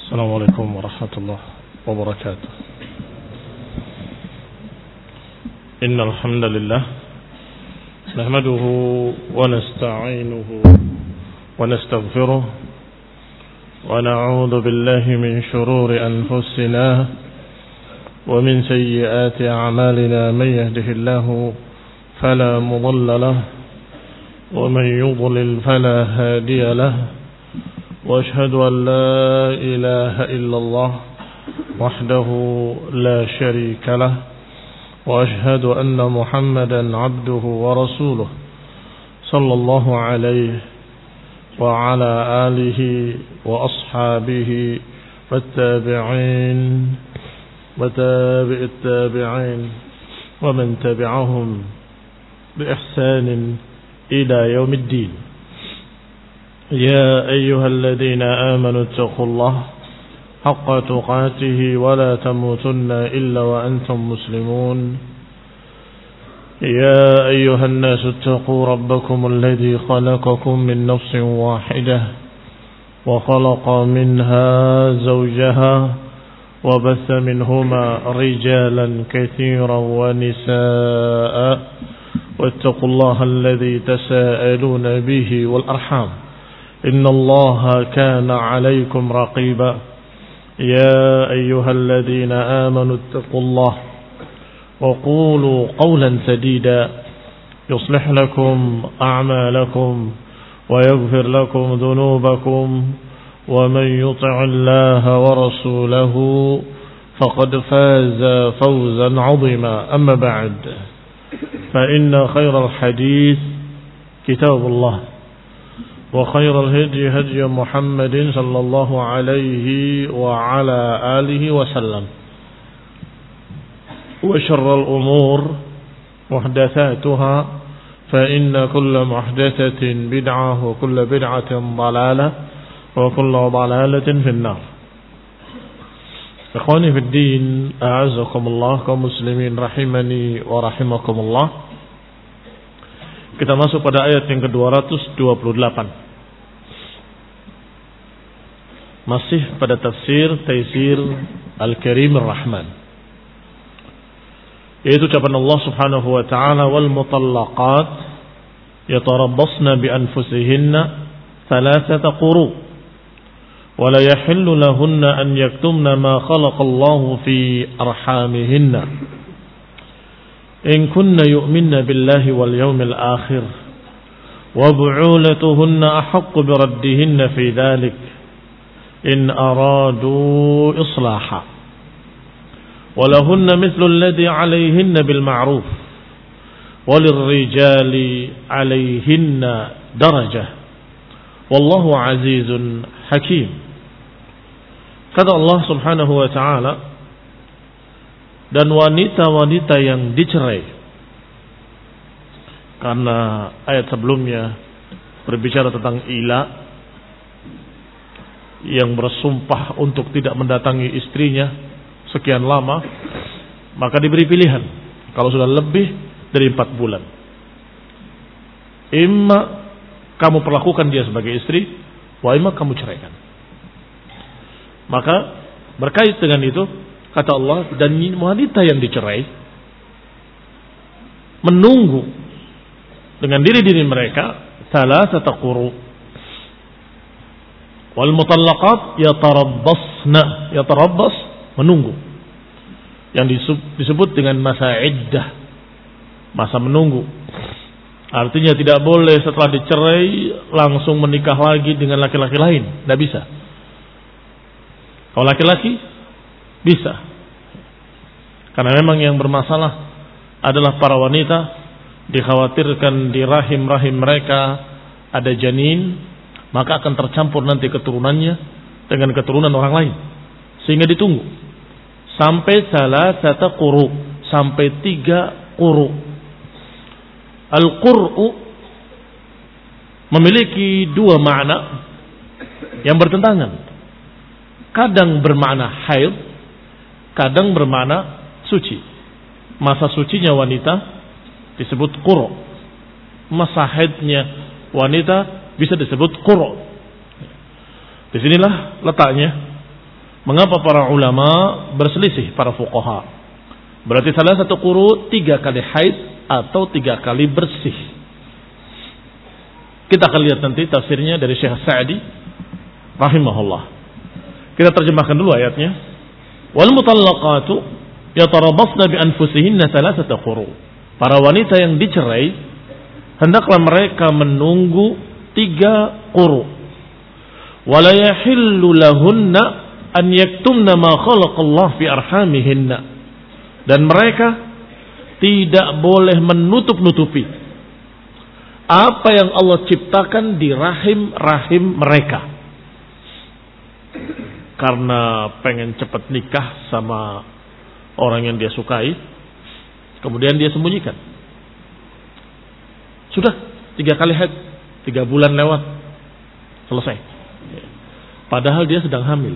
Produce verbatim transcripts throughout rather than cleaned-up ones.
السلام عليكم ورحمة الله وبركاته. إن الحمد لله نحمده ونستعينه ونستغفره ونعوذ بالله من شرور أنفسنا ومن سيئات أعمالنا. من يهده الله فلا مضل له ومن يضلل فلا هادي له، وأشهد أن لا إله إلا الله وحده لا شريك له، وأشهد أن محمدا عبده ورسوله صلى الله عليه وعلى آله وأصحابه والتابعين وتابع التابعين ومن تبعهم بإحسان إلى يوم الدين. يا أيها الذين آمنوا اتقوا الله حق تقاته ولا تموتن إلا وأنتم مسلمون. يا أيها الناس اتقوا ربكم الذي خلقكم من نفس واحدة وخلق منها زوجها وبث منهما رجالا كثيرا ونساء، واتقوا الله الذي تساءلون به والأرحام إن الله كان عليكم رقيبا. يا أيها الذين آمنوا اتقوا الله وقولوا قولا سديدا يصلح لكم أعمالكم ويغفر لكم ذنوبكم، ومن يطع الله ورسوله فقد فاز فوزا عظيما. أما بعد، فإن خير الحديث كتاب الله، وخير الهدي هدي محمد صلى الله عليه وعلى آله وسلم، وشر الأمور محدثاتها، فإن كل محدثة بدعة وكل بدعة ضلالة وكل ضلالة في النار. إخواني في الدين، أعزكم الله kaum muslimin rahimani wa rahimakumullah. Kita masuk pada ayat yang ke dua ratus dua puluh delapan. Masih pada tafsir Taisir Al-Karim Ar-Rahman, yaitu ucapan Allah Subhanahu wa taala, wal mutallaqat yatarabbasna bi anfusihinna thalathata quru wa la yahillu lahunna an yaktumna ma khalaqa Allah fi arhamihinna in kunna yu'minna billahi wal yawmil akhir wa bu'ulatuhunna ahaqqu bi raddihinna fi dhalik in aradu islaha wa lahunna mithlu alladhi 'alayhinna bil ma'ruf wa lirrijali 'alayhinna darajah wallahu 'azizun hakim. Kata Allah Subhanahu wa ta'ala, dan wanita-wanita yang dicerai, karena ayat sebelumnya berbicara tentang ila yang bersumpah untuk tidak mendatangi istrinya sekian lama, maka diberi pilihan kalau sudah lebih dari empat bulan, imma kamu perlakukan dia sebagai istri, wa imma kamu ceraikan. Maka berkait dengan itu kata Allah, dan wanita yang dicerai menunggu dengan diri-diri mereka thalathata quru. Wal mutallaqat yatarabbasna, yatarabbas menunggu, yang disebut dengan masa iddah, masa menunggu. Artinya tidak boleh setelah dicerai langsung menikah lagi dengan laki-laki lain, tidak bisa. Kalau laki-laki bisa, karena memang yang bermasalah adalah para wanita, dikhawatirkan di rahim-rahim mereka ada janin, maka akan tercampur nanti keturunannya dengan keturunan orang lain, sehingga ditunggu sampai salasata quru, sampai tiga quru. Al-qur'u memiliki dua makna yang bertentangan. Kadang bermakna haid, kadang bermakna suci. Masa sucinya wanita disebut quru, masa haidnya wanita bisa disebut quru. Disinilah letaknya Mengapa para ulama berselisih, para fuqaha? Berarti salah satu quru tiga kali haid atau tiga kali bersih. Kita akan lihat nanti tafsirnya dari Syekh Sa'di rahimahullah. Kita terjemahkan dulu ayatnya. Wal mutallaqatu yatarabbasna bi anfusihinna thalathata quru. Para wanita yang dicerai hendaklah mereka menunggu tiga quru. Wala yahillu lahunna an yaktumna ma khalaqallahu fi arhamihinna. Dan mereka tidak boleh menutup-nutupi apa yang Allah ciptakan di rahim-rahim mereka. Karena pengen cepat nikah sama orang yang dia sukai, kemudian dia sembunyikan. Sudah tiga kali haid, tiga bulan lewat, selesai. Padahal dia sedang hamil.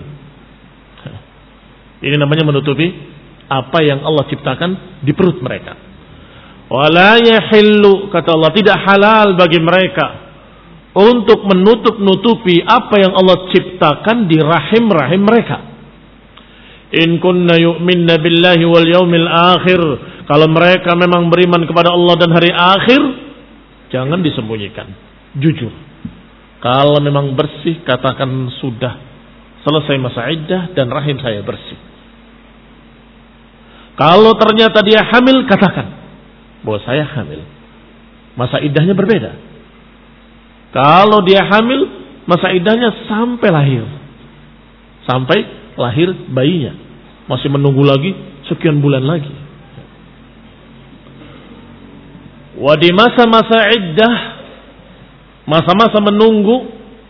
Ini namanya menutupi apa yang Allah ciptakan di perut mereka. Wala yahillu, kata Allah, tidak halal bagi mereka untuk menutup-nutupi apa yang Allah ciptakan di rahim-rahim mereka. In kunna yu'minna billahi wal yawmil akhir. Kalau mereka memang beriman kepada Allah dan hari akhir, jangan disembunyikan, jujur. Kalau memang bersih, katakan sudah selesai masa iddah dan rahim saya bersih. Kalau ternyata dia hamil, katakan bahwa saya hamil. Masa iddahnya berbeda. Kalau dia hamil, masa iddahnya sampai lahir. Sampai lahir bayinya. Masih menunggu lagi sekian bulan lagi. Wa di masa-masa iddah, masa-masa menunggu,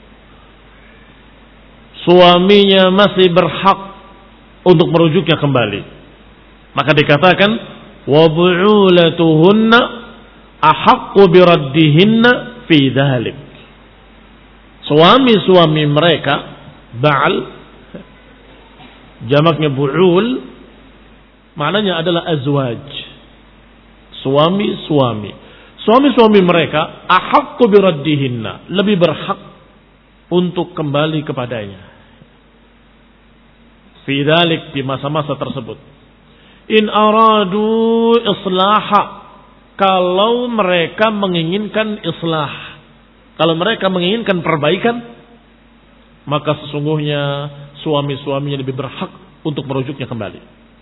suaminya masih berhak untuk merujuknya kembali. Maka dikatakan wa bu'ulatuhunna ahaqqu biraddihinna fi dhalik. Suami-suami mereka, ba'al, jamaknya bu'ul, maknanya adalah azwaj, suami-suami. Suami-suami mereka ahaqqu biraddihinna, lebih berhak untuk kembali kepadanya. Fi dhalik, di masa-masa tersebut. In aradu islaha, kalau mereka menginginkan islah, kalau mereka menginginkan perbaikan, maka sesungguhnya suami-suaminya lebih berhak untuk merujuknya kembali.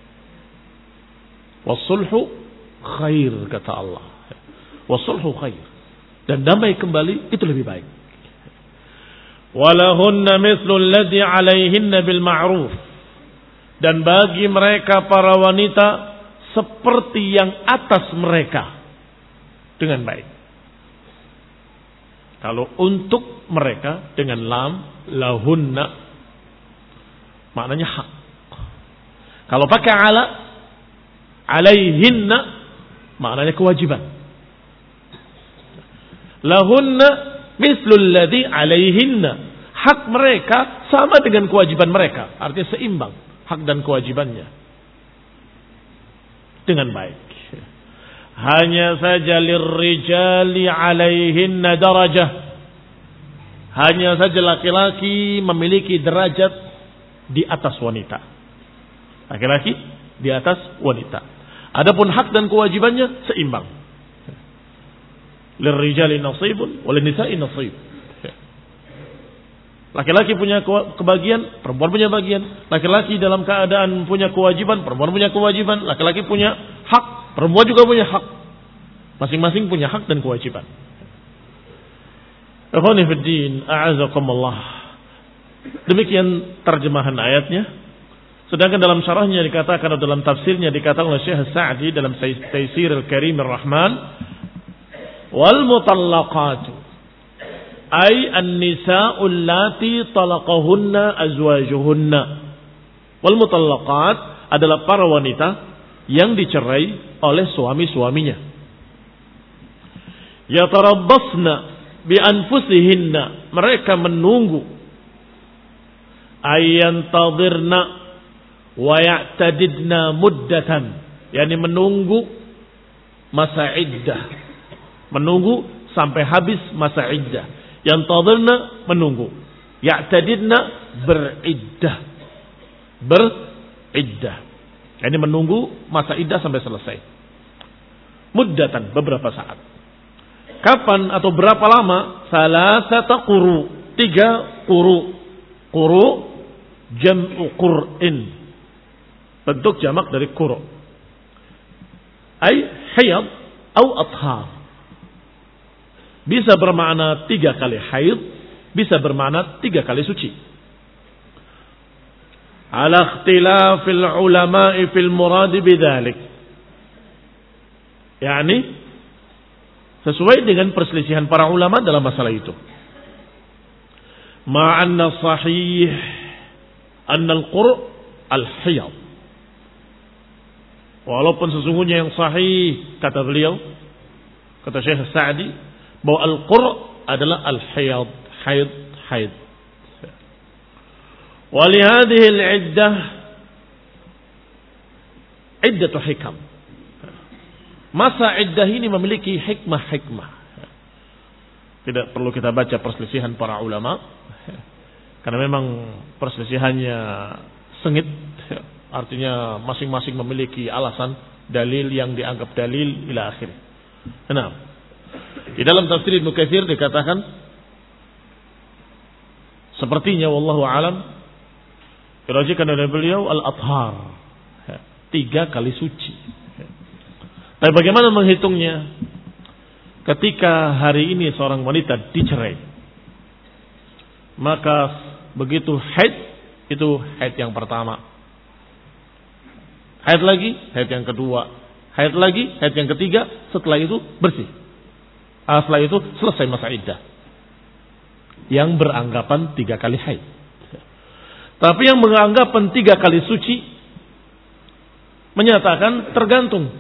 Wasulhu khair, kata Allah. Wasulhu khair, dan damai kembali itu lebih baik. Walahunna mithlu alladhi alaihinna bil ma'ruf. Dan bagi mereka para wanita seperti yang atas mereka dengan baik. Kalau untuk mereka dengan lam, lahunna, maknanya hak. Kalau pakai ala, alaihinna, maknanya kewajiban. Lahunna mislul ladzi alaihinna. Hak mereka sama dengan kewajiban mereka. Artinya seimbang hak dan kewajibannya dengan baik. Hanya saja lirrijali alaihinna darajah. Hanya saja laki-laki memiliki derajat di atas wanita. Laki-laki di atas wanita. Adapun hak dan kewajibannya seimbang. Lirrijali nasibun wa linnisa'i nasib. Laki-laki punya kebagian, perempuan punya bagian. Laki-laki dalam keadaan punya kewajiban, perempuan punya kewajiban. Laki-laki punya hak, perempuan juga punya hak. Masing-masing punya hak dan kewajiban. Ikhwani fid din, a'azakumullah. Demikian terjemahan ayatnya. Sedangkan dalam syarahnya dikatakan, atau dalam tafsirnya dikatakan oleh Syekh Sa'di dalam Taisir Al-Karim Ar-Rahman, wal mutallaqatu ay an-nisa'u allati talaqahunna azwajuhunna. Wal mutallaqat adalah para wanita yang dicerai oleh suami-suaminya. Yatarabbasna bi anfusihinna, mereka menunggu, ayyantadirna wa ya'tadidna muddatan, yakni menunggu masa iddah, menunggu sampai habis masa iddah. Yang tadirna menunggu, ya'tadidna beriddah. beriddah. Ini menunggu masa iddah sampai selesai. Muddatan, beberapa saat. Kapan atau berapa lama? Salasata quru, tiga quru. Quru jam'u qur'in, bentuk jamak dari quru. Ay hayd atau athar. Bisa bermakna tiga kali haid, bisa bermakna tiga kali suci. Ala ikhtilafil ulama'i fil murad bidzalik. Yani sesuai dengan perselisihan para ulama dalam masalah itu. Ma'anna sahih anna al-qur' al-hayd. Walaupun sesungguhnya yang sahih kata beliau, kata Syekh Sa'di, bahwa al-qur' adalah al-hayd, haid, haid. Wa li hadhihi al-iddah iddatu hikam. Masa iddah ini memiliki hikmah-hikmah. Tidak perlu kita baca perselisihan para ulama, karena memang perselisihannya sengit. Artinya masing-masing memiliki alasan, dalil yang dianggap dalil ila akhir. Nah, di dalam tafsir Ibnu Katsir dikatakan sepertinya wallahu alam dirajikan oleh beliau al-athhar, tiga kali suci. Tapi bagaimana menghitungnya? Ketika hari ini seorang wanita dicerai, maka begitu haid, itu haid yang pertama. Haid lagi, haid yang kedua. Haid lagi, haid yang ketiga. Setelah itu bersih. Setelah itu selesai masa iddah. Yang beranggapan tiga kali haid. Tapi yang beranggapan tiga kali suci menyatakan tergantung.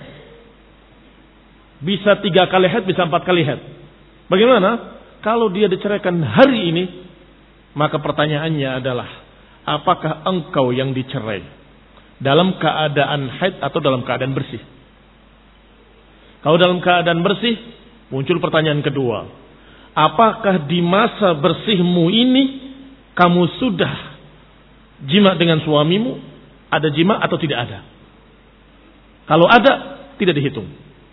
Bisa tiga kali haid, bisa empat kali haid. Bagaimana? Kalau dia diceraikan hari ini, maka pertanyaannya adalah, apakah engkau yang dicerai dalam keadaan haid atau dalam keadaan bersih? Kalau dalam keadaan bersih, muncul pertanyaan kedua. Apakah di masa bersihmu ini kamu sudah jima dengan suamimu? Ada jima atau tidak ada? Kalau ada, tidak dihitung.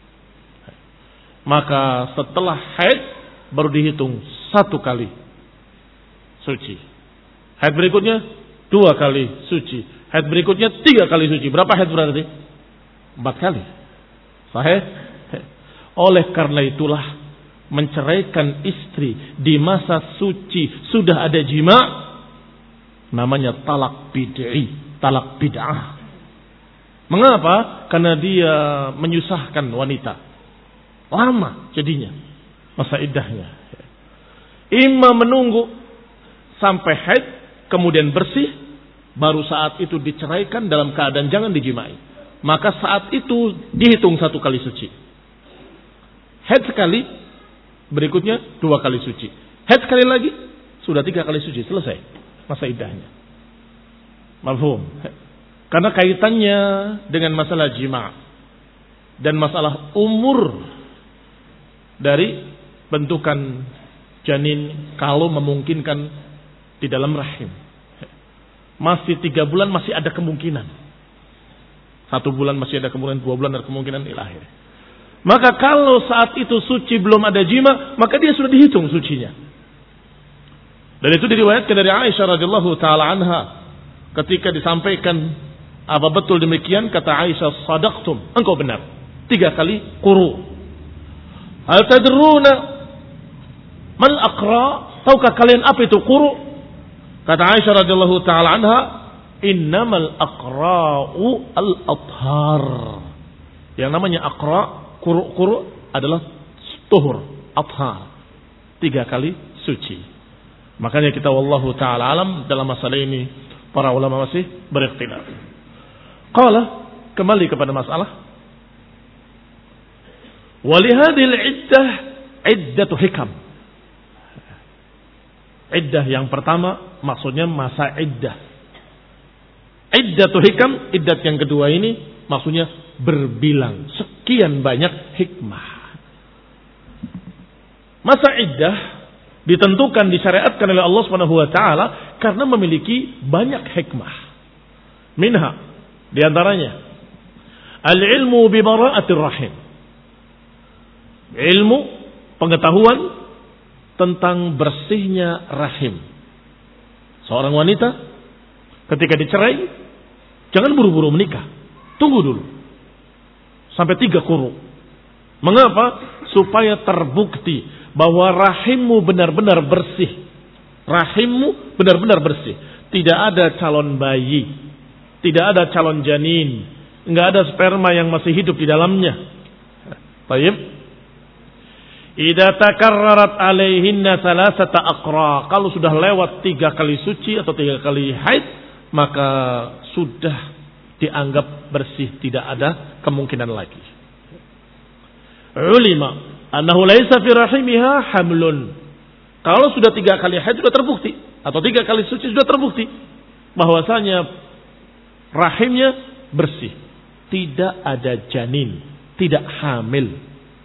Maka setelah haid baru dihitung satu kali suci. Haid berikutnya dua kali suci. Haid berikutnya tiga kali suci. Berapa haid berarti? Empat kali. Sahih? Oleh karena itulah menceraikan istri di masa suci sudah ada jima, namanya talak bid'i, talak bid'ah. Mengapa? Karena dia menyusahkan wanita. Lama jadinya masa iddahnya. Imma menunggu sampai haid kemudian bersih, baru saat itu diceraikan dalam keadaan jangan dijimai. Maka saat itu dihitung satu kali suci. Haid sekali, berikutnya dua kali suci. Haid sekali lagi, sudah tiga kali suci, selesai masa iddahnya. Mafhum? Karena kaitannya dengan masalah jima' dan masalah umur dari bentukan janin kalau memungkinkan di dalam rahim. Masih tiga bulan masih ada kemungkinan. Satu bulan masih ada kemungkinan, dua bulan ada kemungkinan ilahir. Maka kalau saat itu suci belum ada jima, maka dia sudah dihitung sucinya. Dan itu diriwayatkan dari Aisyah radhiyallahu taala anha ketika disampaikan apa betul demikian, kata Aisyah, sadaqtum, engkau benar. Tiga kali quru. Hal tadruna mal aqra? Tahukah kalian apa itu quru? Kata Aisyah radhiyallahu taala anha, innamal aqra'u al-athhar. Yang namanya aqra', quru'-quru' adalah tuhur, athhar. Tiga kali suci. Makanya kita wallahu taala alam dalam masalah ini para ulama masih berikhtilaf. Qala, kembali kepada masalah. Walihadil iddah iddatu hikam. Iddah yang pertama maksudnya masa iddah. Iddatu hikam, iddat yang kedua ini maksudnya berbilang sekian banyak hikmah. Masa iddah ditentukan, disyariatkan oleh Allah Subhanahu wa taala karena memiliki banyak hikmah. Minha, di antaranya al-ilmu bi bara'atir rahim. Ilmu, pengetahuan tentang bersihnya rahim. Seorang wanita ketika dicerai, jangan buru-buru menikah. Tunggu dulu sampai tiga quru. Mengapa? Supaya terbukti bahwa rahimmu benar-benar bersih. Rahimmu benar-benar bersih. Tidak ada calon bayi, tidak ada calon janin, enggak ada sperma yang masih hidup di dalamnya. Baik. Idza takarrarat alaihinna salasata aqra. Kalau sudah lewat tiga kali suci atau tiga kali haid, maka sudah dianggap bersih, tidak ada kemungkinan lagi. Ulima annahu laisa fi rahimiha hamlun. Kalau sudah tiga kali haid sudah terbukti, atau tiga kali suci sudah terbukti bahwasanya rahimnya bersih, tidak ada janin, tidak hamil.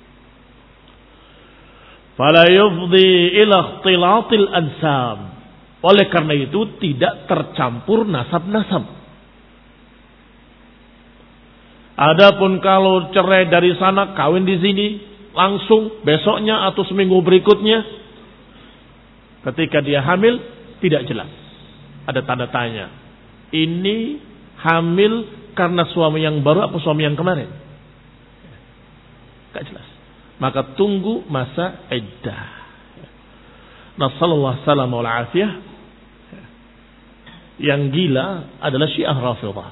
Fala yufdi ila ikhtilatil ansab. Oleh karena itu tidak tercampur nasab-nasab. Adapun kalau cerai dari sana, kawin di sini, langsung besoknya atau seminggu berikutnya, ketika dia hamil, tidak jelas. Ada tanda tanya. Ini hamil karena suami yang baru atau suami yang kemarin? Tidak jelas. Maka tunggu masa iddah. Nasallallahu salam wal afiyah. Yang gila adalah Syiah Rafidhah.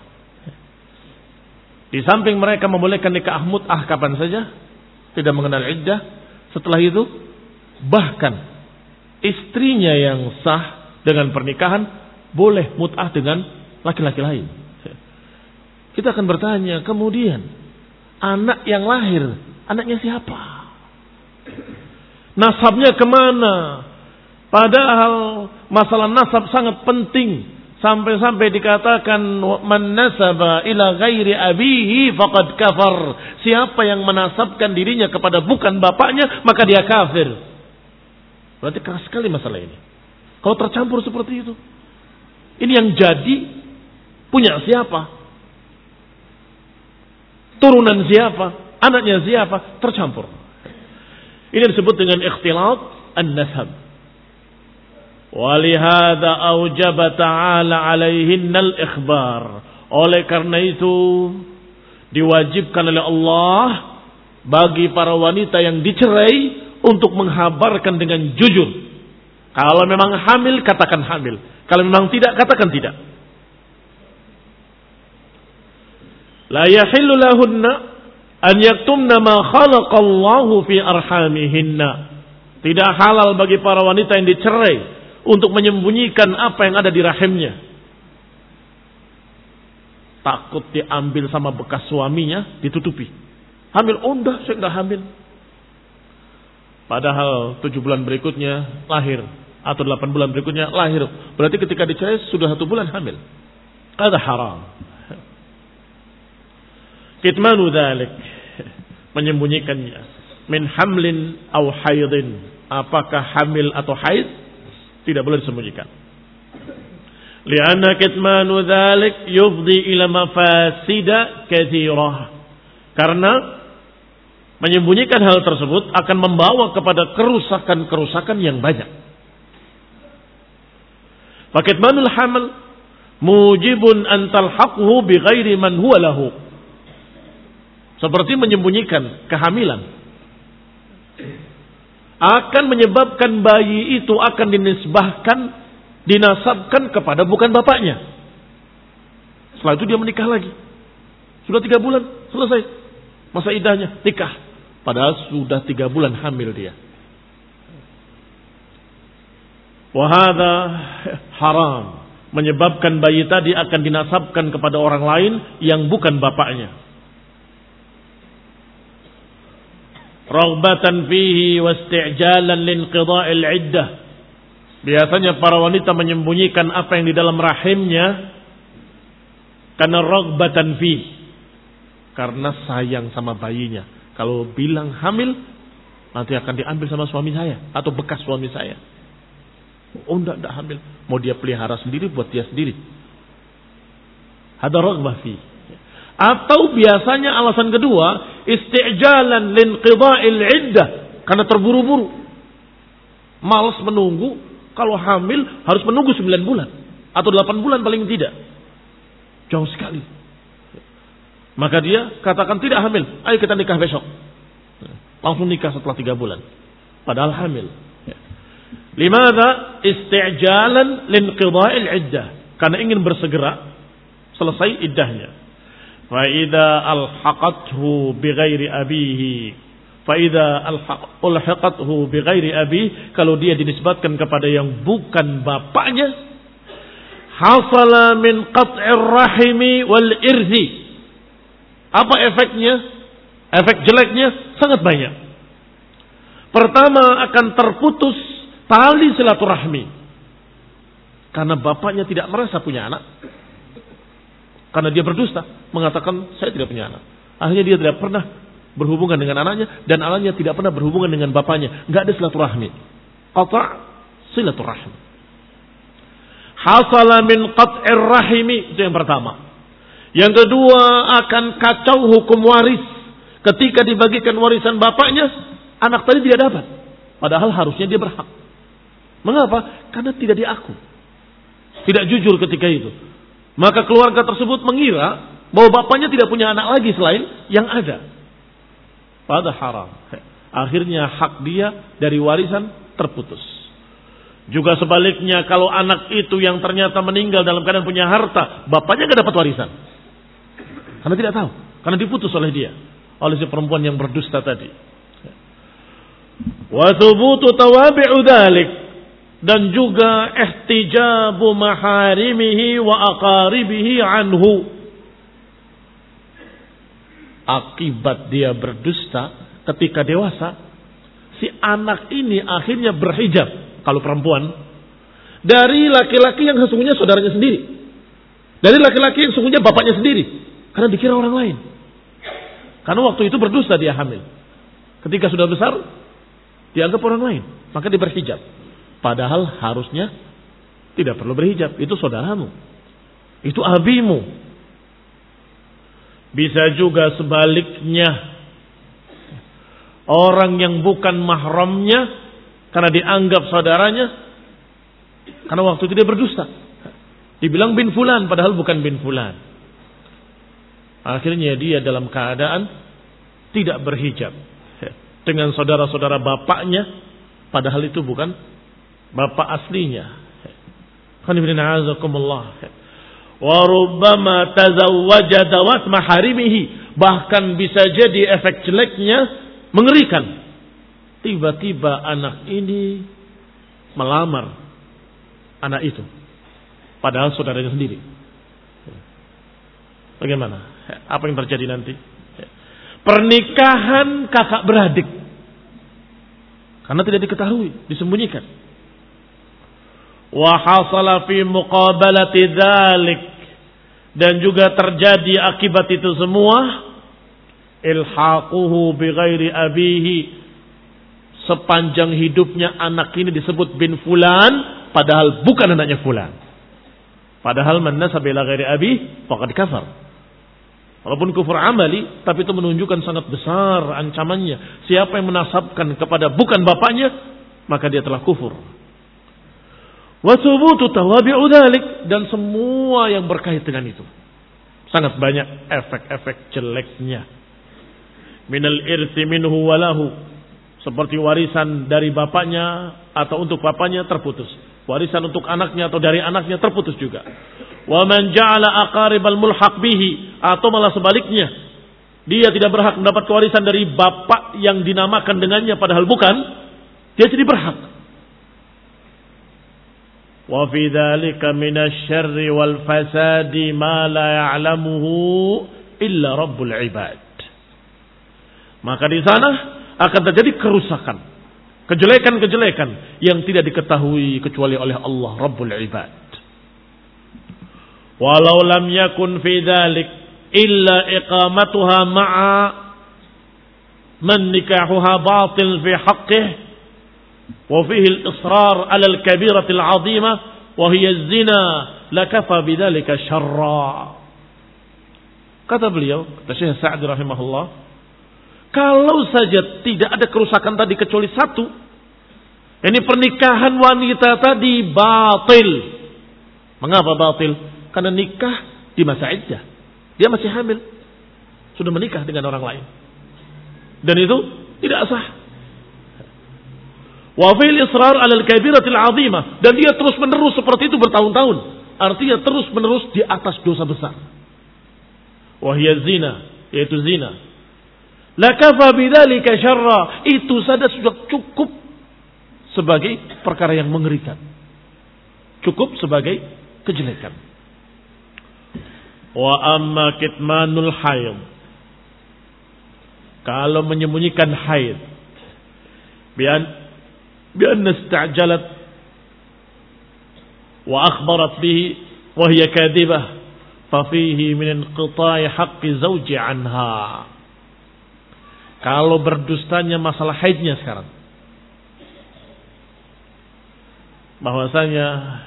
Di samping mereka membolehkan nikah mut'ah kapan saja, tidak mengenal iddah. Setelah itu, bahkan istrinya yang sah dengan pernikahan boleh mut'ah dengan laki-laki lain. Kita akan bertanya, kemudian anak yang lahir, anaknya siapa? Nasabnya kemana? Padahal masalah nasab sangat penting. Sampai-sampai dikatakan man nasaba ila ghairi abihi faqad kafar. Siapa yang menasabkan dirinya kepada bukan bapaknya, maka dia kafir. Berarti keras sekali masalah ini. Kalau tercampur seperti itu, ini yang jadi punya siapa? Turunan siapa? Anaknya siapa? Tercampur. Ini disebut dengan ikhtilat an-nasab. Walihada aujaba ta'ala alaihinnal ikhbar. Oleh karena itu diwajibkan oleh Allah bagi para wanita yang dicerai untuk menghabarkan dengan jujur. Kalau memang hamil, katakan hamil. Kalau memang tidak, katakan tidak. La yahillu lahunna an yaktumna ma khalaqallahu fi arhamihinna. Tidak halal bagi para wanita yang dicerai untuk menyembunyikan apa yang ada di rahimnya. Takut diambil sama bekas suaminya, ditutupi. Hamil, oh enggak, saya enggak hamil. Padahal tujuh bulan berikutnya lahir, atau delapan bulan berikutnya lahir. Berarti ketika dicerai sudah satu bulan hamil. Ada haram. Kitmanu dzalik, menyembunyikannya. Min hamlin au haidin, apakah hamil atau haid? Tidak boleh disembunyikan. Lianna kitmanu dzalik yufdi ila mafasida katsirah. Karena menyembunyikan hal tersebut akan membawa kepada kerusakan-kerusakan yang banyak. Fa kitmanul hamal mujibun an talhaqhu bi ghairi man huwa lahu. Seperti menyembunyikan kehamilan akan menyebabkan bayi itu akan dinisbahkan, dinasabkan kepada bukan bapaknya. Setelah itu dia menikah lagi. Sudah tiga bulan, selesai masa iddahnya, nikah. Padahal sudah tiga bulan hamil dia. Wahada haram. Menyebabkan bayi tadi akan dinasabkan kepada orang lain yang bukan bapaknya. Raghbatan fihi wasti'jalan linqida'il iddah. Biasanya para wanita menyembunyikan apa yang di dalam rahimnya karena raghbatan fihi, karena sayang sama bayinya. Kalau bilang hamil, nanti akan diambil sama suami saya atau bekas suami saya. Oh enggak, enggak hamil. Mau dia pelihara sendiri buat dia sendiri. Hada raghbah fi. Atau biasanya alasan kedua, isti'jalan linqida'il iddah, karena terburu-buru. Malas menunggu, kalau hamil harus menunggu sembilan bulan atau delapan bulan paling tidak. Jauh sekali. Maka dia katakan tidak hamil, ayo kita nikah besok. Langsung nikah setelah tiga bulan. Padahal hamil. Limadha isti'jalan linqida'il iddah, karena ingin bersegera selesai iddahnya. Fa idza alhaqathu bighairi abihi, fa idza alhaqathu bighairi abihi, kalau dia dinisbatkan kepada yang bukan bapaknya, hasala min qat'ir rahimi wal irthi. Apa efeknya? Efek jeleknya sangat banyak. Pertama, akan terputus tali silaturahmi. Karena bapaknya tidak merasa punya anak. Karena dia berdusta, mengatakan saya tidak punya anak. Akhirnya dia tidak pernah berhubungan dengan anaknya, dan anaknya tidak pernah berhubungan dengan bapaknya. Enggak ada silaturahmi. Qata' silaturahmi. Hasala min qat'ir rahimi, itu yang pertama. Yang kedua, akan kacau hukum waris. Ketika dibagikan warisan bapaknya, anak tadi tidak dapat. Padahal harusnya dia berhak. Mengapa? Karena tidak diaku. Tidak jujur ketika itu. Maka keluarga tersebut mengira bahwa bapaknya tidak punya anak lagi selain yang ada. Padahal haram. Akhirnya hak dia dari warisan terputus. Juga sebaliknya, kalau anak itu yang ternyata meninggal dalam keadaan punya harta, bapaknya tidak dapat warisan. Karena tidak tahu. Karena diputus oleh dia. Oleh si perempuan yang berdusta tadi. Wa thubutu tawabi'u dzalik, dan juga ihtijabu maharimihi wa aqaribihi anhu. Akibat dia berdusta ketika dewasa, si anak ini akhirnya berhijab, kalau perempuan, dari laki-laki yang sesungguhnya saudaranya sendiri, dari laki-laki yang sesungguhnya bapaknya sendiri, karena dikira orang lain. Karena waktu itu berdusta dia hamil. Ketika sudah besar, dianggap orang lain, maka dia berhijab. Padahal harusnya tidak perlu berhijab. Itu saudaramu, itu abimu. Bisa juga sebaliknya, orang yang bukan mahramnya, karena dianggap saudaranya, karena waktu itu dia berdusta, dibilang bin fulan, padahal bukan bin fulan. Akhirnya dia dalam keadaan tidak berhijab dengan saudara-saudara bapaknya, padahal itu bukan bapak aslinya. Wa rubbama tazawwaja dawat maharimihi, bahkan bisa jadi efek jeleknya mengerikan. Tiba-tiba anak ini melamar anak itu, padahal saudaranya sendiri. Bagaimana? Apa yang terjadi nanti? Pernikahan kakak beradik, karena tidak diketahui, disembunyikan. Wa hasala fi muqabalati dzalik, dan juga terjadi akibat itu semua, ilhaquhu bighairi abihi, sepanjang hidupnya anak ini disebut bin fulan, padahal bukan anaknya fulan. Padahal man nasaba ila ghairi abi faqad kafar. Walaupun kufur amali, tapi itu menunjukkan sangat besar ancamannya. Siapa yang menasabkan kepada bukan bapaknya, maka dia telah kufur. Wa thubutu tawabi'u dzalik, dan semua yang berkait dengan itu. Sangat banyak efek-efek jeleknya. Minal irthi minhu walahu, seperti warisan dari bapaknya atau untuk bapaknya terputus. Warisan untuk anaknya atau dari anaknya terputus juga. Wa man ja'ala aqaribal mulhaq bihi, atau malah sebaliknya, dia tidak berhak mendapat warisan dari bapak yang dinamakan dengannya padahal bukan, dia jadi berhak. Wa fi dzalika minasyarri wal fasadi ma la ya'lamuhu illa rabbul ibad. Maka di sana akan terjadi kerusakan, kejelekan-kejelekan yang tidak diketahui kecuali oleh Allah Rabbul Ibad. Walau lam yakun fi dzalik illa iqamatuha ma'a man nikahuha batil fi haqqih wa fihi al-israr 'ala al-kabirati al-'azimah wa hiya az-zina lakafa bidzalika syarra. Kata beliau, kata Syekh Sa'di rahimahullah, kalau saja tidak ada kerusakan tadi kecuali satu, ini pernikahan wanita tadi batil. Mengapa batil? Karena nikah di masa iddah. Dia masih hamil. Sudah menikah dengan orang lain. Dan itu tidak sah. Wa fil israr 'ala al-kabiratil 'azimah, dan dia terus menerus seperti itu bertahun-tahun. Artinya terus menerus di atas dosa besar. Wa hiya zina, yaitu zina. La kafa bidzalika syarra, itu saja sudah cukup sebagai perkara yang mengerikan. Cukup sebagai kejelekan. Wa amma kitmanul haid, kalau menyembunyikan haid, bian bian istajalat wa akhbarat bihi wa hiya kadhibah fa fihi min inqita'i haqqi zawji anha. Kalau berdustanya masalah haidnya sekarang, bahwasanya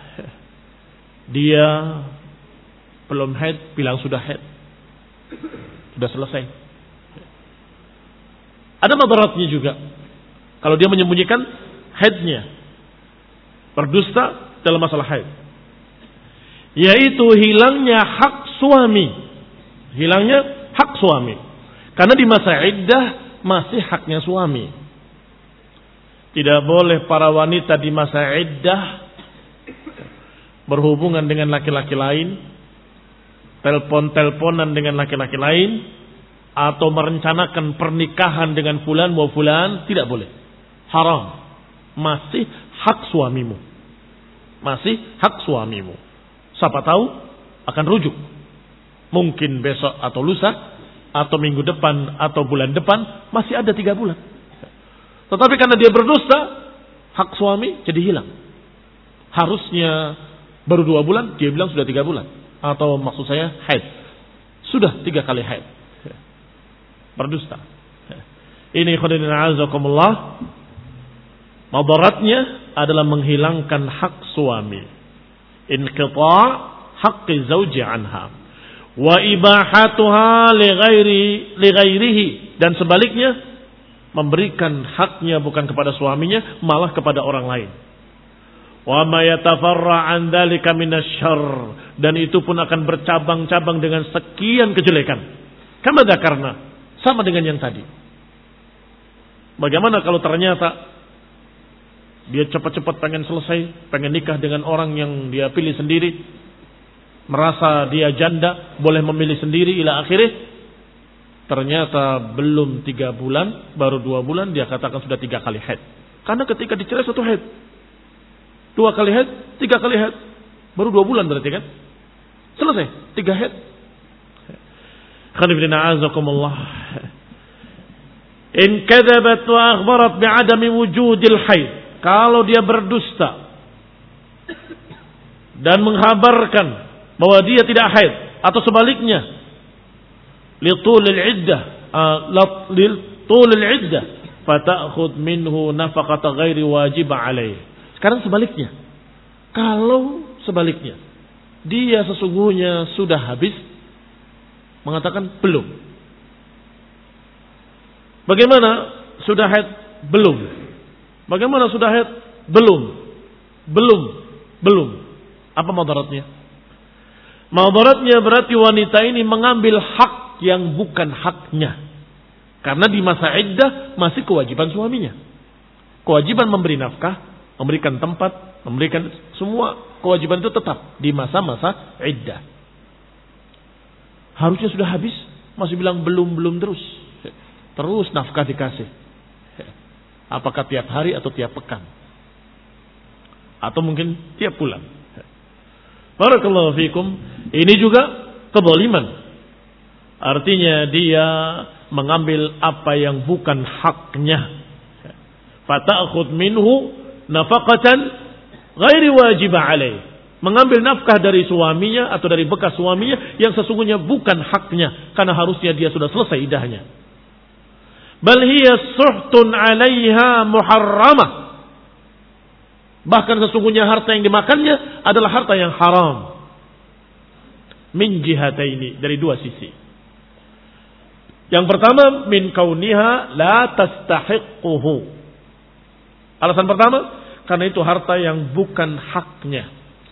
dia belum haid, bilang sudah haid, sudah selesai. Ada madaratnya juga kalau dia menyembunyikan haidnya, berdusta dalam masalah haid, yaitu hilangnya hak suami. Hilangnya hak suami, karena di masa iddah masih haknya suami. Tidak boleh para wanita di masa iddah berhubungan dengan laki-laki lain, telepon-teleponan dengan laki-laki lain, atau merencanakan pernikahan dengan fulan wa fulan. Tidak boleh. Haram. Masih hak suamimu. Masih hak suamimu. Siapa tahu akan rujuk. Mungkin besok atau lusa, atau minggu depan, atau bulan depan. Masih ada tiga bulan. Tetapi karena dia berdusta, hak suami jadi hilang. Harusnya baru dua bulan, dia bilang sudah tiga bulan. Atau maksud saya haid, sudah tiga kali haid. Berdusta. Ini khairin a'azakumullah. Madaratnya adalah menghilangkan hak suami. Inqita' haqqi zawji anha. Wa ibahatuha li ghairi li ghairihi, dan sebaliknya memberikan haknya bukan kepada suaminya, malah kepada orang lain. Wa ma yatafarra' an dzalika minasyarr, dan itu pun akan bercabang-cabang dengan sekian kejelekan. Kama dzakarna, sama dengan yang tadi. Bagaimana kalau ternyata dia cepat-cepat pengen selesai, pengen nikah dengan orang yang dia pilih sendiri, merasa dia janda, boleh memilih sendiri ila akhirih. Ternyata belum tiga bulan, baru dua bulan dia katakan sudah tiga kali haid. Karena ketika dicerai satu haid, dua kali haid, tiga kali haid, baru dua bulan berarti kan? Selesai, tiga haid. Khanifidina azakumullah. In kadzabat wa akhbarat bi'adami wujudil haid. Kalau dia berdusta dan menghabarkan bahwa dia tidak haid, atau sebaliknya, litulil iddah, litulil iddah, fata'khud minhu nafaqata ghairi wajib alaih. Sekarang sebaliknya. Kalau sebaliknya, dia sesungguhnya sudah habis, mengatakan belum. Bagaimana sudah haid? Belum. Bagaimana sudah haid? Belum. Belum. Belum. Apa madaratnya? Madaratnya berarti wanita ini mengambil hak yang bukan haknya. Karena di masa iddah masih kewajiban suaminya. Kewajiban memberi nafkah, memberikan tempat, memberikan semua kewajiban itu tetap di masa-masa iddah. Harusnya sudah habis, masih bilang belum-belum terus. Terus nafkah dikasih. Apakah tiap hari atau tiap pekan? Atau mungkin tiap bulan. Barakallahu fikum. Ini juga kezaliman. Artinya dia mengambil apa yang bukan haknya. Fata'khud minhu nafaqatan ghairi wajibah alaih. Mengambil nafkah dari suaminya atau dari bekas suaminya yang sesungguhnya bukan haknya, karena harusnya dia sudah selesai iddahnya. Bal hiya suhtun 'alaiha muharramah. Bahkan sesungguhnya harta yang dimakannya adalah harta yang haram. Min jihataini, dari dua sisi. Yang pertama, min kauniha la tastahiquhu. Alasan pertama, karena itu harta yang bukan haknya.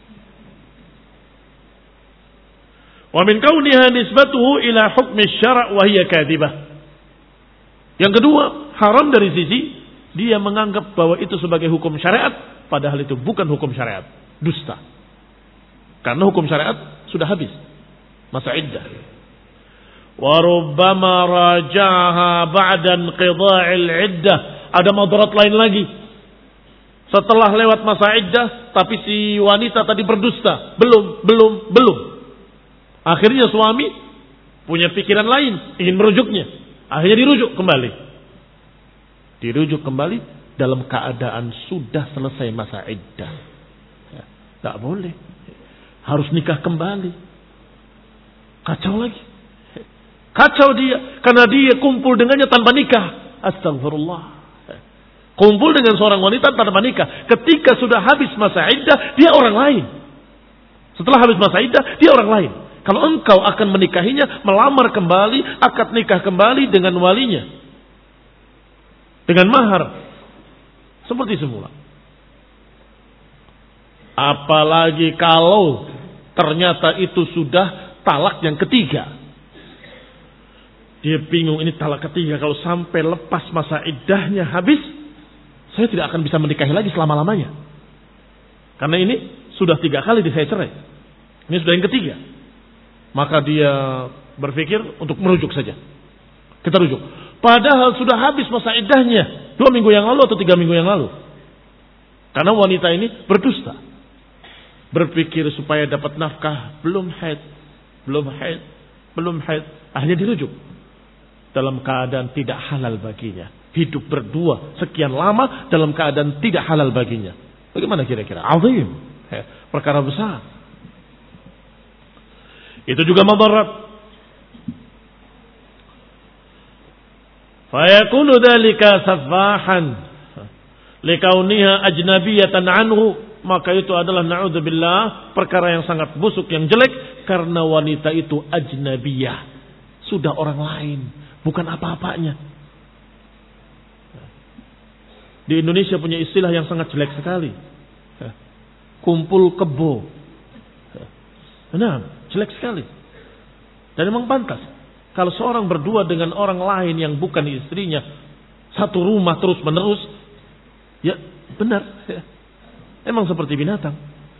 Wa min kauniha nisbatuhu ila hukmi syara' wa hiya kadhibah. Yang kedua, haram dari sisi dia menganggap bahwa itu sebagai hukum syariat, padahal itu bukan hukum syariat, dusta. Karena hukum syariat sudah habis masa iddah. Wa rubbama rajaha ba'da inqidha'il iddah. Ada madarat lain lagi. Setelah lewat masa iddah, tapi si wanita tadi berdusta, belum, belum, belum. Akhirnya suami punya pikiran lain, ingin merujuknya. Akhirnya dirujuk kembali. Dirujuk kembali dalam keadaan sudah selesai masa iddah. Ya, tak boleh. Harus nikah kembali. Kacau lagi. Kacau dia. Karena dia kumpul dengannya tanpa nikah. Astagfirullah. Kumpul dengan seorang wanita tanpa nikah. Ketika sudah habis masa iddah, dia orang lain. Setelah habis masa iddah, dia orang lain. Kalau engkau akan menikahinya, melamar kembali, akad nikah kembali dengan walinya. Dengan mahar. Seperti semula. Apalagi kalau ternyata itu sudah talak yang ketiga. Dia bingung, ini talak ketiga. Kalau sampai lepas masa iddahnya habis, saya tidak akan bisa menikahi lagi selama-lamanya. Karena ini sudah tiga kali saya cerai. Ini sudah yang ketiga. Maka dia berpikir untuk merujuk saja. Kita rujuk. Padahal sudah habis masa iddahnya. Dua minggu yang lalu atau tiga minggu yang lalu. Karena wanita ini berdusta. Berpikir supaya dapat nafkah. Belum haid. Belum haid. Belum haid. Akhirnya dirujuk. Dalam keadaan tidak halal baginya. Hidup berdua sekian lama dalam keadaan tidak halal baginya. Bagaimana kira-kira? Azim. Perkara besar. Itu juga madarat. Fayakunu dhalika safahan likauniha ajnabiyatan anhu. Maka itu adalah na'udzubillah perkara yang sangat busuk, yang jelek. Karena wanita itu ajnabiyah. Sudah orang lain. Bukan apa-apanya. Di Indonesia punya istilah yang sangat jelek sekali. Kumpul kebo. Nah, jelek sekali. Dan memang pantas. Kalau seorang berdua dengan orang lain yang bukan istrinya, satu rumah terus menerus, ya benar. Emang seperti binatang.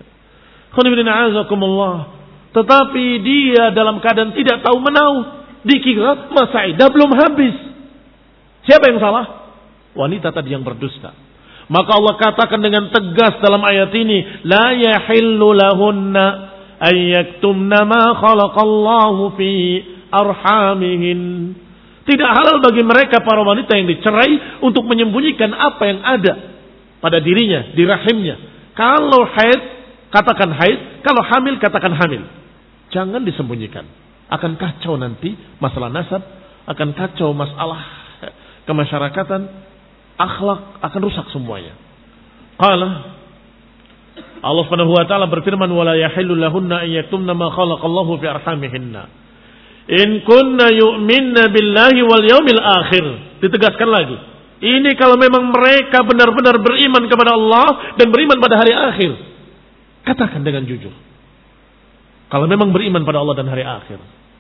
Tetapi dia dalam keadaan tidak tahu menau. Dikira masa iddah belum habis. Siapa yang salah? Wanita tadi yang berdusta. Maka Allah katakan dengan tegas dalam ayat ini, la yahillu lahunna an yaktumna ma khalaqallahu fi arhamihin. Tidak halal bagi mereka para wanita yang dicerai untuk menyembunyikan apa yang ada pada dirinya, di rahimnya. Kalau haid, katakan haid. Kalau hamil, katakan hamil. Jangan disembunyikan. Akan kacau nanti masalah nasab, akan kacau masalah kemasyarakatan, akhlak akan rusak semuanya. Qala Allah Subhanahu wa taala berfirman, wala yahillu lahunna an yaktumna ma khalaqallahu fi arhamihinna in kunna yu'minna billahi wal yawmil akhir. Ditegaskan lagi. Ini kalau memang mereka benar-benar beriman kepada Allah dan beriman pada hari akhir. Katakan dengan jujur. Kalau memang beriman pada Allah dan hari akhir.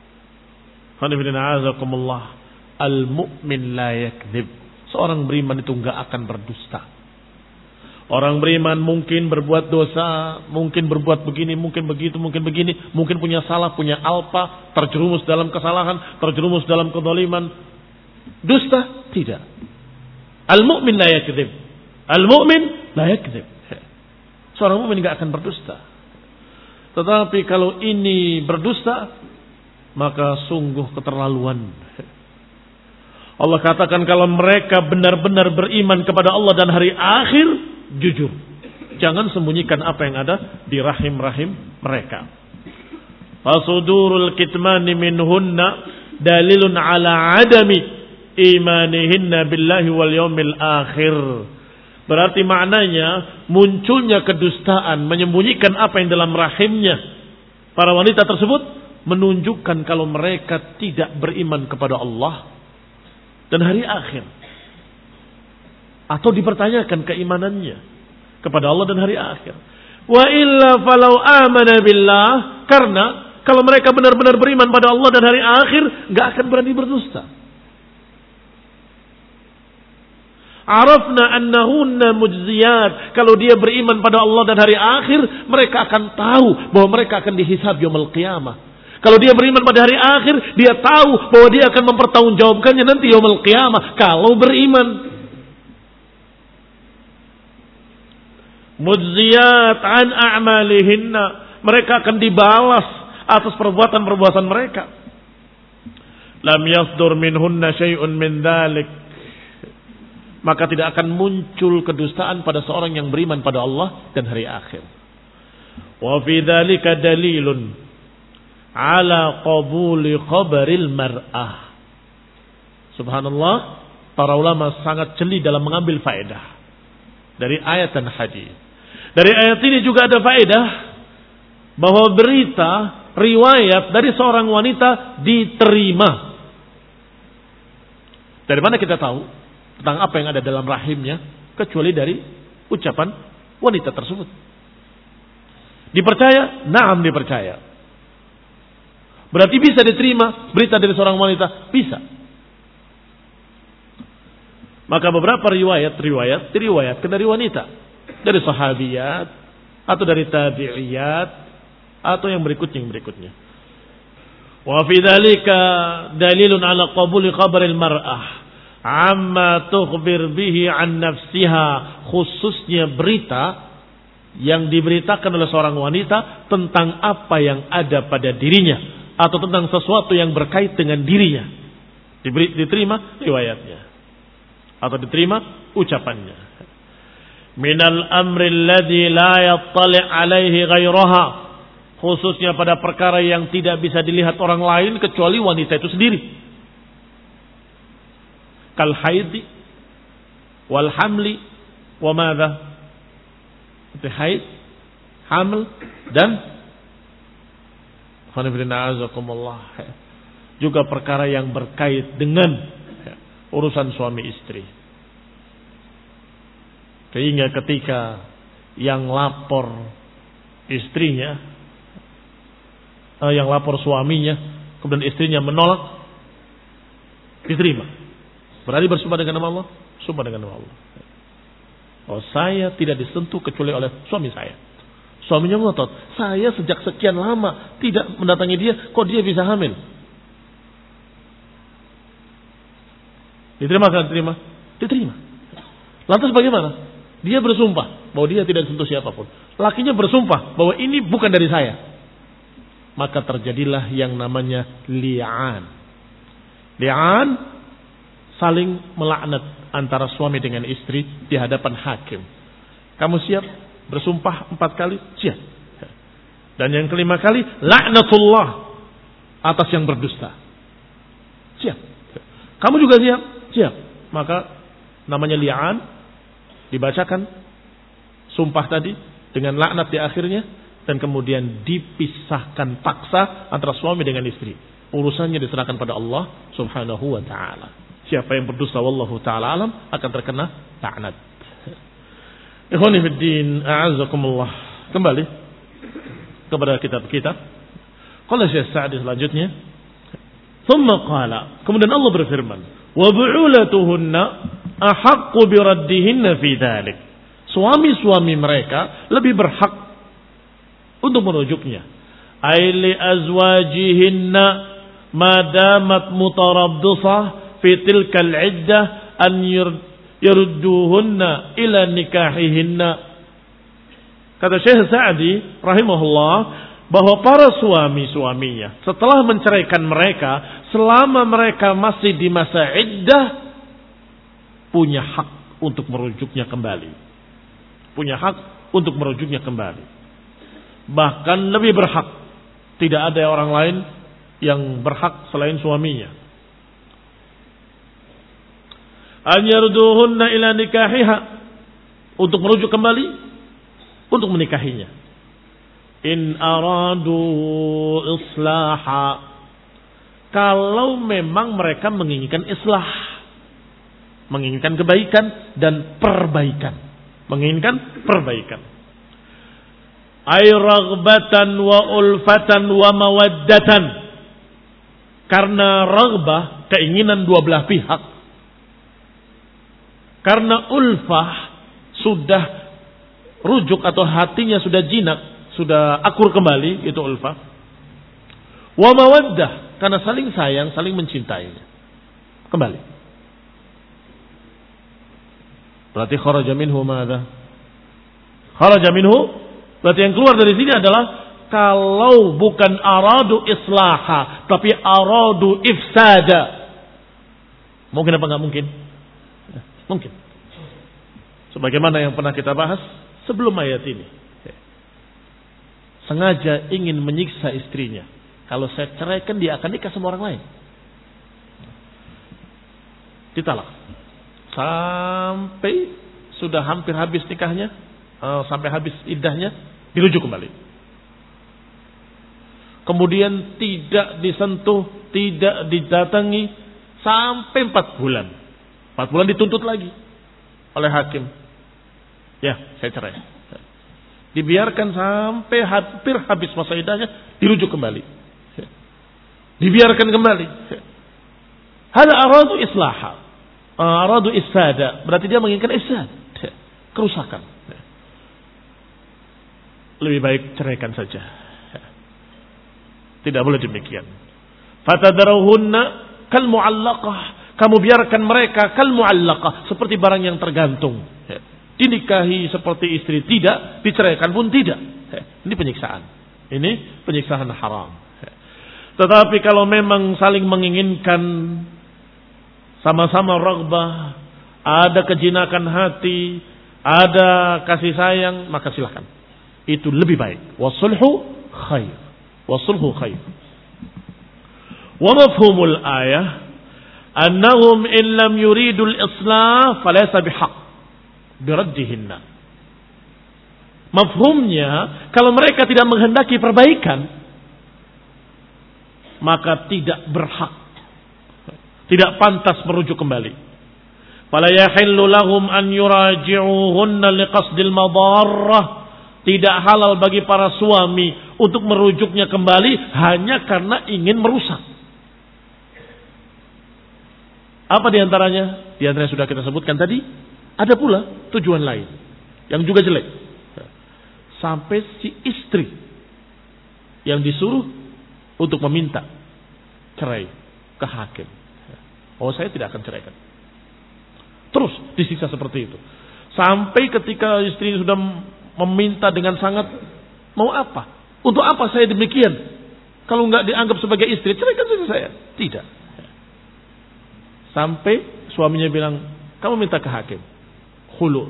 Al-mu'min la yakdzib. Seorang beriman itu enggak akan berdusta. Orang beriman mungkin berbuat dosa, mungkin berbuat begini, mungkin begitu, mungkin begini, mungkin punya salah, punya alpa, terjerumus dalam kesalahan, terjerumus dalam kezaliman. Dusta? Tidak. Al-mu'min la yakdzib. Al-mu'min la yakdzib. Seorang mukmin enggak akan berdusta. Tetapi kalau ini berdusta, maka sungguh keterlaluan. Allah katakan kalau mereka benar-benar beriman kepada Allah dan hari akhir, jujur. Jangan sembunyikan apa yang ada di rahim-rahim mereka. Fasudurul kitmani minhunna dalilun ala adami imanihinna billahi wal yawmil akhir. Berarti maknanya munculnya kedustaan, menyembunyikan apa yang dalam rahimnya para wanita tersebut menunjukkan kalau mereka tidak beriman kepada Allah dan hari akhir, atau dipertanyakan keimanannya kepada Allah dan hari akhir. Wa illa falau amana billah, karena kalau mereka benar-benar beriman pada Allah dan hari akhir, nggak akan berani berdusta. Arafna annahunna mujziyat, kalau dia beriman pada Allah dan hari akhir, mereka akan tahu bahwa mereka akan dihisab yaumul qiyamah. Kalau dia beriman pada hari akhir, dia tahu bahwa dia akan mempertanggungjawabkannya nanti yaumul qiyamah kalau beriman. Mujziyat an a'malihinna, mereka akan dibalas atas perbuatan-perbuatan mereka. Lam yasdur minhunna syai'un min dzalik, maka tidak akan muncul kedustaan pada seorang yang beriman pada Allah dan hari akhir. Wa fi dzalika dalilun ala qabuli khabaril mar'ah. Subhanallah, para ulama sangat jeli dalam mengambil faedah dari ayat dan hadis. Dari ayat ini juga ada faedah bahwa berita, riwayat dari seorang wanita diterima. Dari mana kita tahu tentang apa yang ada dalam rahimnya kecuali dari ucapan wanita tersebut? Dipercaya? Naam, dipercaya. Berarti bisa diterima berita dari seorang wanita? Bisa. Maka beberapa riwayat-riwayat diriwayatkan dari wanita, dari sahabiyat atau dari tabi'iyat atau yang berikutnya yang berikutnya. Wa fi dzalika dalilun ala qabuli khabaril mar'ah amma tukhbir bihi an nafsiha, khususnya berita yang diberitakan oleh seorang wanita tentang apa yang ada pada dirinya atau tentang sesuatu yang berkait dengan dirinya. Diberi, diterima riwayatnya atau diterima ucapannya. Minal amri alladhi la yattali' alaihi ghairaha, khususnya pada perkara yang tidak bisa dilihat orang lain kecuali wanita itu sendiri. Kal haidi wal hamli wa madza? Itu haid, hamil dan juga perkara yang berkait dengan urusan suami istri. Sehingga ketika yang lapor istrinya, eh, yang lapor suaminya, kemudian istrinya menolak, diterima. Berarti bersumpah dengan nama Allah, sumpah dengan nama Allah. Oh, saya tidak disentuh kecuali oleh suami saya. Suaminya ngotot, saya sejak sekian lama tidak mendatangi dia, kok dia bisa hamil? Diterima kan? Diterima? Diterima. Lantas bagaimana? Dia bersumpah bahwa dia tidak sentuh siapapun. Lakinya bersumpah bahwa ini bukan dari saya. Maka terjadilah yang namanya li'an. Li'an, saling melaknat antara suami dengan istri di hadapan hakim. Kamu siap bersumpah empat kali? Siap. Dan yang kelima kali, laknatullah atas yang berdusta. Siap. Kamu juga siap? Siap. Maka namanya li'an, dibacakan sumpah tadi dengan laknat di akhirnya, dan kemudian dipisahkan paksa antara suami dengan istri. Urusannya diserahkan pada Allah Subhanahu wa taala. Siapa yang berdusta wallahu taala alam akan terkena laknat. Ikhwani fid din, a'azzakumullah. Kembali kepada kitab-kitab. Qala Syekh Sa'di selanjutnya, "Tsumma qala", kemudian Allah berfirman, "Wa bu'ulatuhunna ahaqqu biraddihinna fi dzalik." Suami-suami mereka lebih berhak untuk merujuknya. Ai li azwajihinna madamat mutaraddisah fi tilkal iddah an yurduhunna ila nikahihinna. Kata Syekh Sa'di rahimahullah bahwa para suami-suaminya setelah menceraikan mereka, selama mereka masih di masa iddah, punya hak untuk merujuknya kembali. Punya hak untuk merujuknya kembali. Bahkan lebih berhak. Tidak ada orang lain yang berhak selain suaminya. An yarduhunna ila nikahiha, untuk merujuk kembali, untuk menikahinya. In aradu islaha. Kalau memang mereka menginginkan islah, menginginkan kebaikan dan perbaikan, menginginkan perbaikan. Ay raghbatan wa ulfatan wa mawaddatan. Karena raghbah, keinginan dua belah pihak. Karena ulfah, sudah rujuk atau hatinya sudah jinak, sudah akur kembali, itu ulfah. Wa mawaddah, karena saling sayang, saling mencintainya. Kembali. Berarti kharaja minhu madza? Kharaja minhu, berarti yang keluar dari sini adalah kalau bukan aradu islaha, tapi aradu ifsada. Mungkin apa enggak mungkin? Mungkin. Sebagaimana yang pernah kita bahas sebelum ayat ini. Sengaja ingin menyiksa istrinya. Kalau saya ceraikan dia akan nikah sama orang lain. Ditalak. Sampai sudah hampir habis nikahnya, sampai habis iddahnya, dirujuk kembali. Kemudian tidak disentuh, tidak didatangi sampai empat bulan. Empat bulan dituntut lagi oleh hakim. Ya, saya cerai. Dibiarkan sampai hampir habis masa iddahnya, dirujuk kembali. Dibiarkan kembali. Hada aradu islaha, aradu ifsada. Berarti dia menginginkan ifsad, kerusakan. Lebih baik ceraikan saja. Tidak boleh demikian. Fatadaruhunna kal mu'allaqah. Kamu biarkan mereka kal mu'allaqah, seperti barang yang tergantung. Dinikahi seperti istri tidak, diceraikan pun tidak. Ini penyiksaan. Ini penyiksaan haram. Tetapi kalau memang saling menginginkan, sama-sama raghbah, ada kejinakan hati, ada kasih sayang, maka silakan. Itu lebih baik. Wasulhu khair. Wasulhu khair. Wa mafhumul ayah annahum in lam yuridul islah falaysa bihaq biraddihinna. Mafhumnya, kalau mereka tidak menghendaki perbaikan, maka tidak berhak, tidak pantas merujuk kembali. Fala yahillu lahum an yuraji'uhunna liqasdil madarrah. Tidak halal bagi para suami untuk merujuknya kembali hanya karena ingin merusak. Apa diantaranya? Diantaranya sudah kita sebutkan tadi. Ada pula tujuan lain yang juga jelek. Sampai si istri yang disuruh untuk meminta cerai ke hakim. Oh, saya tidak akan ceraikan. Terus disiksa seperti itu. Sampai ketika istri sudah meminta dengan sangat, mau apa? Untuk apa saya demikian? Kalau nggak dianggap sebagai istri, ceraikan saja saya. Tidak. Sampai suaminya bilang, kamu minta ke hakim. Khulu.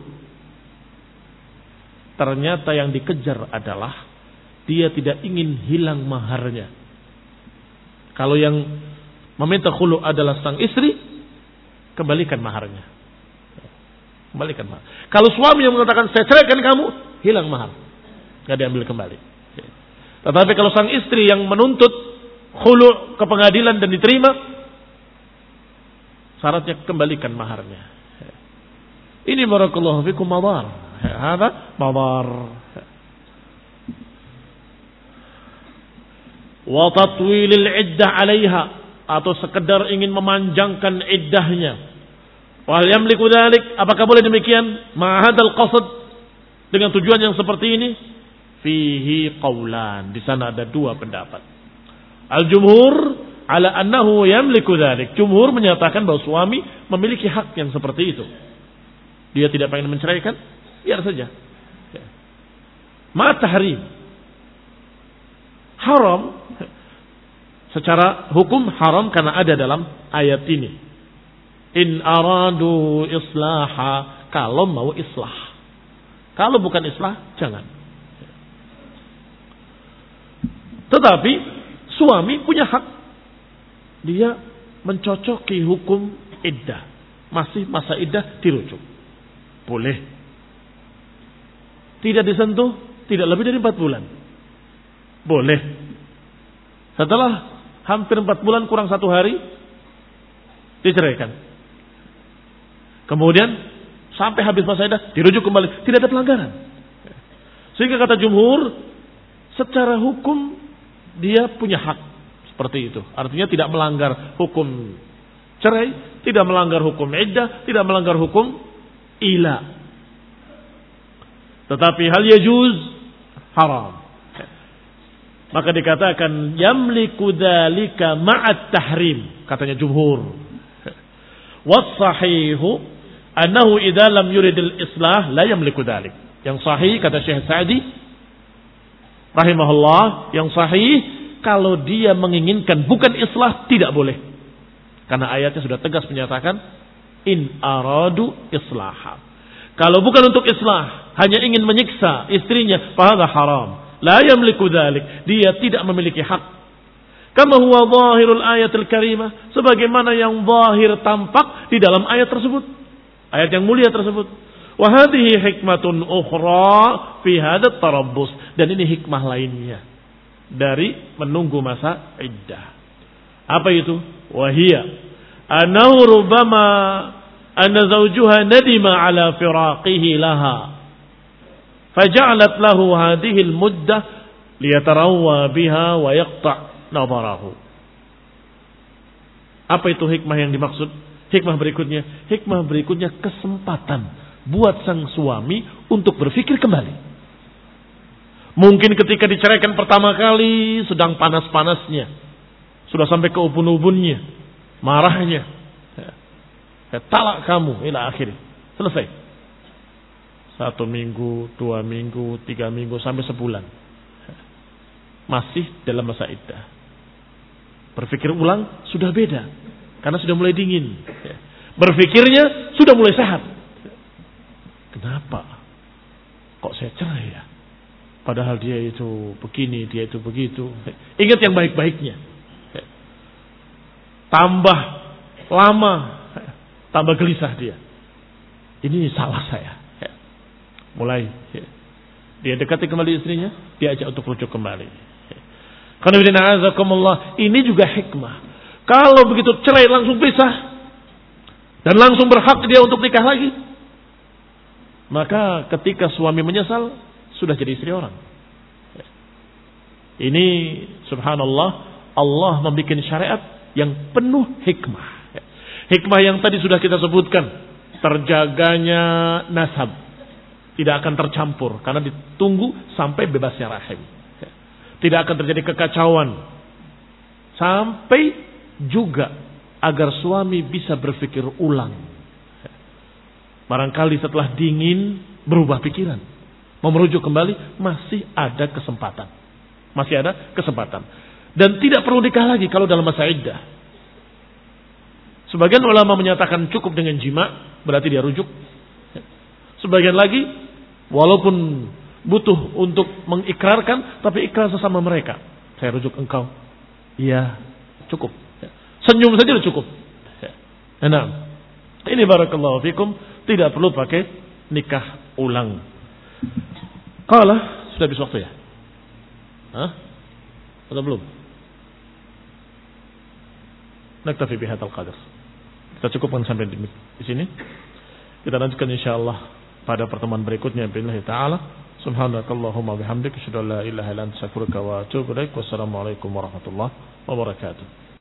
Ternyata yang dikejar adalah dia tidak ingin hilang maharnya. Kalau yang meminta khulu adalah sang istri, kembalikan maharnya. Kembalikan mahar. Kalau suami yang mengatakan saya ceraikan kamu, hilang mahar, nggak diambil kembali. Tetapi kalau sang istri yang menuntut khulu ke pengadilan dan diterima, syaratnya kembalikan maharnya. Ini barakallahu fikum madar. Hada madar. Wa tatwilil iddah 'alaiha, atau sekedar ingin memanjangkan iddahnya. Wal yamliku dzalik, apakah boleh demikian? Ma hadzal qasd, dengan tujuan yang seperti ini? Fihi qaulan, di sana ada dua pendapat. Al-jumhur ala annahu yamliku dzalik. Jumhur menyatakan bahwa suami memiliki hak yang seperti itu. Dia tidak pengen menceraikan, biar saja. Ma tahrim, haram secara hukum, haram karena ada dalam ayat ini. In aradu islaha, kalau mau islah. Kalau bukan islah, jangan. Tetapi suami punya hak, dia mencocoki hukum iddah, masih masa iddah dirujuk. Boleh. Tidak disentuh, tidak lebih dari empat bulan. Boleh. Setelah hampir empat bulan kurang satu hari, diceraikan. Kemudian sampai habis masa iddah dirujuk kembali, tidak ada pelanggaran. Sehingga kata jumhur, secara hukum dia punya hak seperti itu. Artinya tidak melanggar hukum cerai, tidak melanggar hukum iddah, tidak melanggar hukum ila. Tetapi hal yajuz haram. Maka dikatakan yamliku dzalika ma'at tahrim, katanya jumhur. Was-sahihu annahu idza lam yuridil islah la yamliku dzalik. Yang sahih kata Syekh Sa'di rahimahullah, yang sahih kalau dia menginginkan bukan islah tidak boleh. Karena ayatnya sudah tegas menyatakan in aradu islaha. Kalau bukan untuk islah, hanya ingin menyiksa istrinya, fa hadza haram. La yamliku dzalik, dia tidak memiliki hak. Kama huwa zahirul ayatil karimah, sebagaimana yang zahir tampak di dalam ayat tersebut, ayat yang mulia tersebut. Wa hadhihi hikmatun ukhra fi hadzal tarabbus, dan ini hikmah lainnya dari menunggu masa iddah. Apa itu? Wa hiya annahu rubbama anna zawjuha nadima ala firaqihi laha faja'alat lahu hadhihi al-muddah liyatarawwa biha wa yaqta' nadharahu. Apa itu hikmah yang dimaksud? Hikmah berikutnya, hikmah berikutnya kesempatan buat sang suami untuk berpikir kembali. Mungkin ketika diceraikan pertama kali sedang panas-panasnya, sudah sampai ke ubun-ubunnya, marahnya, talak kamu ila akhir, selesai. Satu minggu, dua minggu, tiga minggu, sampai sebulan. Masih dalam masa iddah. Berpikir ulang sudah beda. Karena sudah mulai dingin. Berpikirnya sudah mulai sehat. Kenapa? Kok saya cerai ya? Padahal dia itu begini, dia itu begitu. Ingat yang baik-baiknya. Tambah lama, tambah gelisah dia. Ini salah saya. Mulai dia dekati kembali istrinya, dia ajak untuk rujuk kembali. Ini juga hikmah. Kalau begitu cerai langsung pisah dan langsung berhak dia untuk nikah lagi, maka ketika suami menyesal sudah jadi istri orang. Ini subhanallah, Allah membuat syariat yang penuh hikmah. Hikmah yang tadi sudah kita sebutkan, terjaganya nasab tidak akan tercampur karena ditunggu sampai bebasnya rahim. Tidak akan terjadi kekacauan. Sampai juga agar suami bisa berpikir ulang. Barangkali setelah dingin berubah pikiran, mau merujuk kembali, masih ada kesempatan. Masih ada kesempatan. Dan tidak perlu nikah lagi kalau dalam masa iddah. Sebagian ulama menyatakan cukup dengan jima, berarti dia rujuk. Sebagian lagi, walaupun butuh untuk mengikrarkan, tapi ikrar sesama mereka. Saya rujuk engkau. Iya, cukup. Senyum saja sudah cukup. Nah, ini barakallahu fikum, tidak perlu pakai nikah ulang. Qala, sudah habis waktu ya? Hah? Atau belum? Naktafi bihadzal qadar. Kita cukupkan sampai di, di sini. Kita lanjutkan insyaallah pada pertemuan berikutnya billahi taala. Subhanakallahumma bihamdika asyhadu an la ilaha illa anta astaghfiruka wa atubu ilaik. Wassalamualaikum warahmatullahi wabarakatuh.